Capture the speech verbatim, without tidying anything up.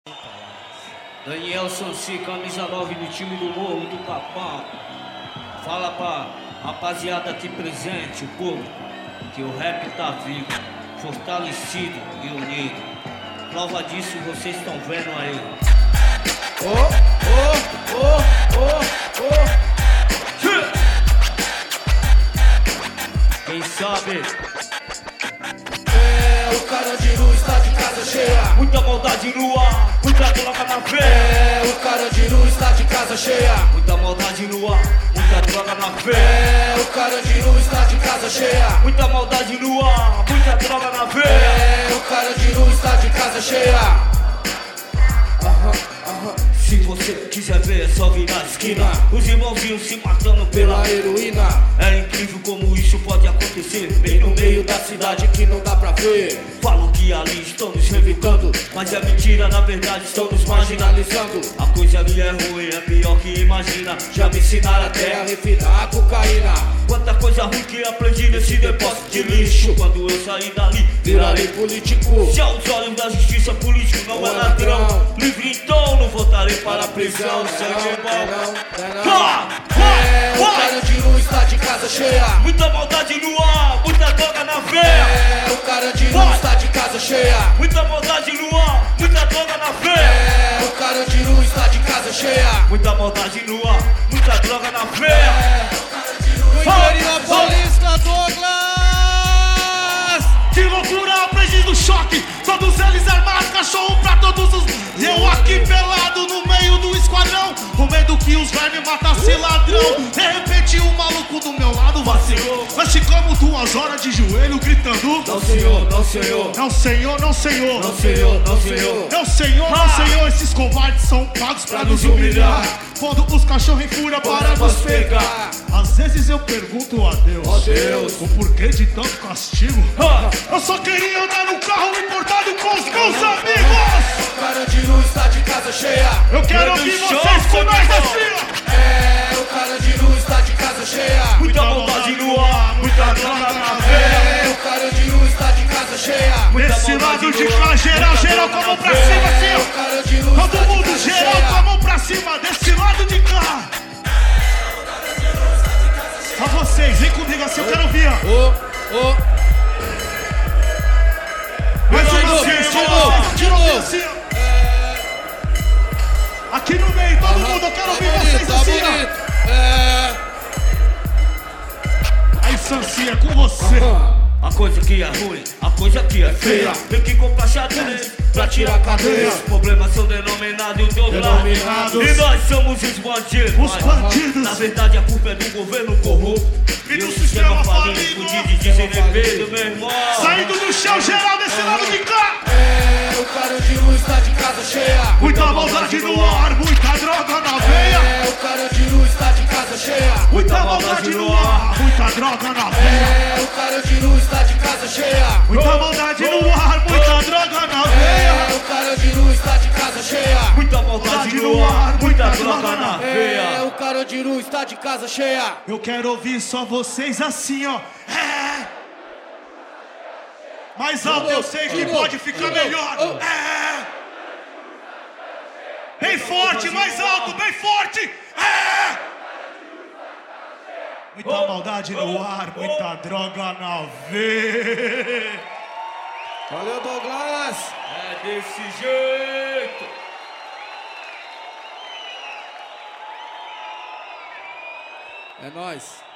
Daniel Sanci, camisa nove do time do Morro do Capão. Fala pra rapaziada aqui presente, o povo, que o rap tá vivo, fortalecido e unido. Prova disso vocês estão vendo aí. Oh, oh, oh, oh, oh. Quem sabe? É, o Carandiru está de casa cheia. Muita maldade no ar, muita droga na veia. É, o Carandiru está de casa cheia. Muita maldade no ar, muita droga na veia. É, o Carandiru está de casa cheia. Muita maldade no ar, muita droga na veia. É, o Carandiru está de casa cheia. Aham, aham. Se você quiser ver, é só virar a esquina. Os irmãozinhos se matando pela Pela heroína, É incrível como isso pode acontecer bem no meio da cidade. que não dá pra ver. Falam que ali estão nos revidando, mas é mentira, na verdade estão nos marginalizando. A coisa ali é ruim, é pior que imagina. Já me ensinaram até É a refinar a cocaína. quanta coisa ruim que aprendi nesse depósito de lixo. Quando eu sair dali, Virarei político. se aos olhos da justiça político não é ladrão, livre então não voltarei para a prisão. Sangue bom. É, o Carandiru está de casa cheia. Muita maldade no ar, muita droga na veia. É, o Carandiru Vai. está de casa cheia. Muita maldade no ar, muita droga na veia. É, o Carandiru está de casa cheia. Muita maldade no ar, muita droga na veia. Vitória Paulista, Douglas! Que loucura, aprendiz do choque. Todos eles armados, cachorro pra todos os... Eu aqui pelado no meio do esquadrão, com medo que os vermes matassem ladrão. De repente o maluco do meu lado vacilou. Nós ficamos duas horas de joelho gritando: Não senhor, não senhor, Não senhor, não senhor, não senhor, não senhor. Não senhor, não senhor. Esses covardes são pagos pra nos humilhar. Quando os cachorros em fúria para nos pegar. Às vezes eu pergunto a Deus, Ó Deus, o porquê de tanto castigo. Ha! Eu só queria andar no carro importado com os meus amigos. o Carandiru está de casa cheia. Eu quero Grande ouvir show, vocês com nós Samuel. assim, ó. É, o Carandiru está de casa cheia. Muita maldade no ar, muita droga na veia. É, o Carandiru está de casa cheia. Desse lado de cá, geral, geral com a mão pra cima assim, É, o ó. Carandiru está Todo de mundo casa geral cheia. com a mão pra cima, desse lado de cá. Só vocês, vem comigo assim, eu quero ouvir, ó. Ô, ô, Mais de uma novo, vez, de de novo, novo, de quero ouvir novo. assim, ó. Aqui no meio, todo mundo, eu quero tá ouvir bonito, vocês tá assim, ó. bonito. É, Aí, Sanci, é com você. A coisa que é ruim, a coisa que é feia. Tem que comprar xadrez pra tirar a cadeia. Os problemas são denominados em todo lado. Denominados. E nós somos os bandidos. Os bandidos. Na verdade a culpa é do governo corrupto E do sistema falido. de desemprego, meu irmão. Saindo do chão, geral, desse lado de cá. É, o Carandiru está de casa cheia. Muita maldade no ar, muita droga na veia. É, o Carandiru está de casa cheia. Muita maldade no ar, muita droga na veia. É, o Carandiru está de casa cheia. Muita maldade no ar, muita droga na É, veia. o Carandiru está de casa cheia. Muita maldade no ar, muita droga na É, veia. o Carandiru está de casa cheia. Eu quero ouvir só vocês assim, ó. É. Mais alto eu sei que pode ficar melhor. É. Bem forte, mais alto, bem forte. É. Muita maldade no ar, muita droga na veia. valeu, Douglas! É desse jeito. É nóis.